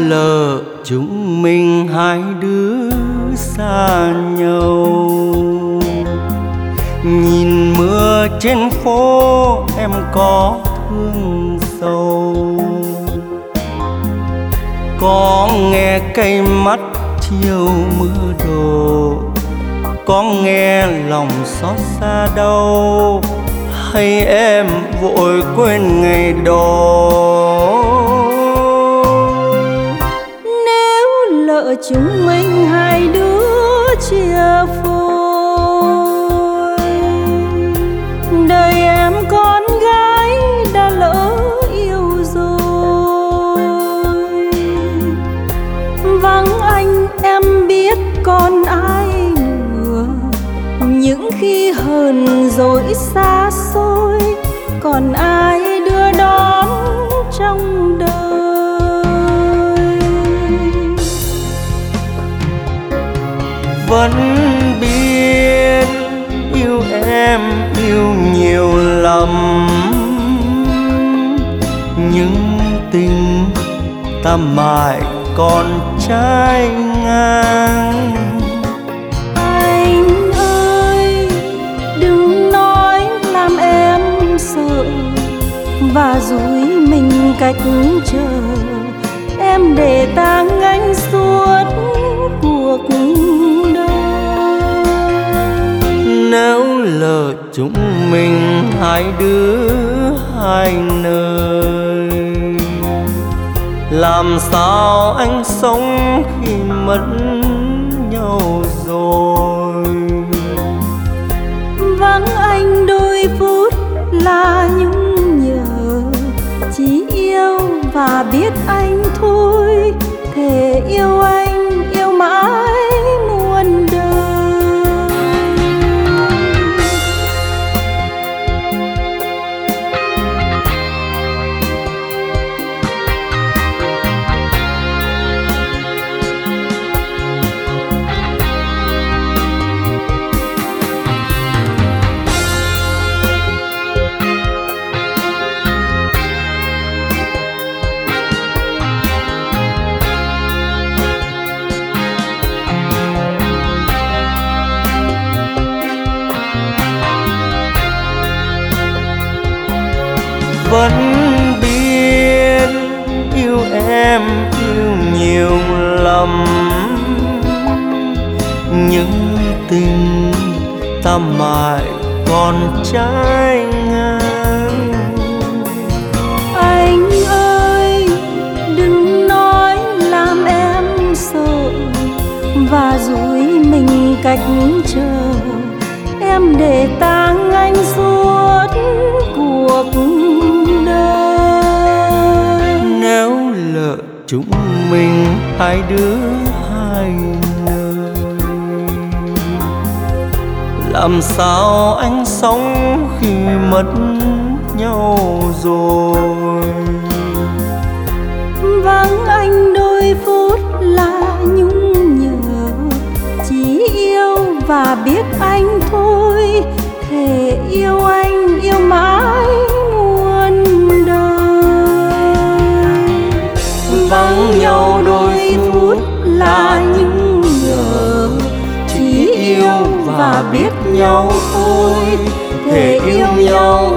lỡ chúng mình hai đứa xa nhau. Nhìn mưa trên phố em có thương sâu, có nghe cây mắt chiều mưa đổ, có nghe lòng xót xa đau, hay em vội quên ngày đó. Nếu lỡ chúng mình hai đứa chia phôi, đời em con gái đã lỡ yêu rồi. Vắng anh em biết còn ai nữa, những khi hờn dỗi xa xôi, còn ai đưa đón trong đời. Vẫn biết yêu em yêu nhiều lắm, nhưng tình ta mãi còn trái ngang. Anh ơi đừng nói làm em sợ và dối mình cách chờ, em để tang anh suốt cuộc đời. Nếu lỡ chúng mình hai đứa hai nơi, làm sao anh sống khi mất nhau rồi. Vắng anh đôi phút là nhung nhớ, chỉ yêu và biết anh thôi, thề yêu anh yêu mãi muôn đời. Vẫn biết yêu em yêu nhiều lắm, nhưng tình ta mãi còn trái ngang. Anh ơi đừng nói làm em sợ và dối mình cách chờ, em để tang anh suốt cuộc đời. Nếu lỡ chúng mình hai đứa hai nơi, làm sao anh sống khi mất nhau rồi. Vắng anh đôi phút là nhung nhớ, chỉ yêu và biết anh thôi, thề yêu anh yêu mãi muôn đời. Vắng nhau đôi phút là nhung nhớ, chỉ yêu và biết nhau thôi, thề yêu nhau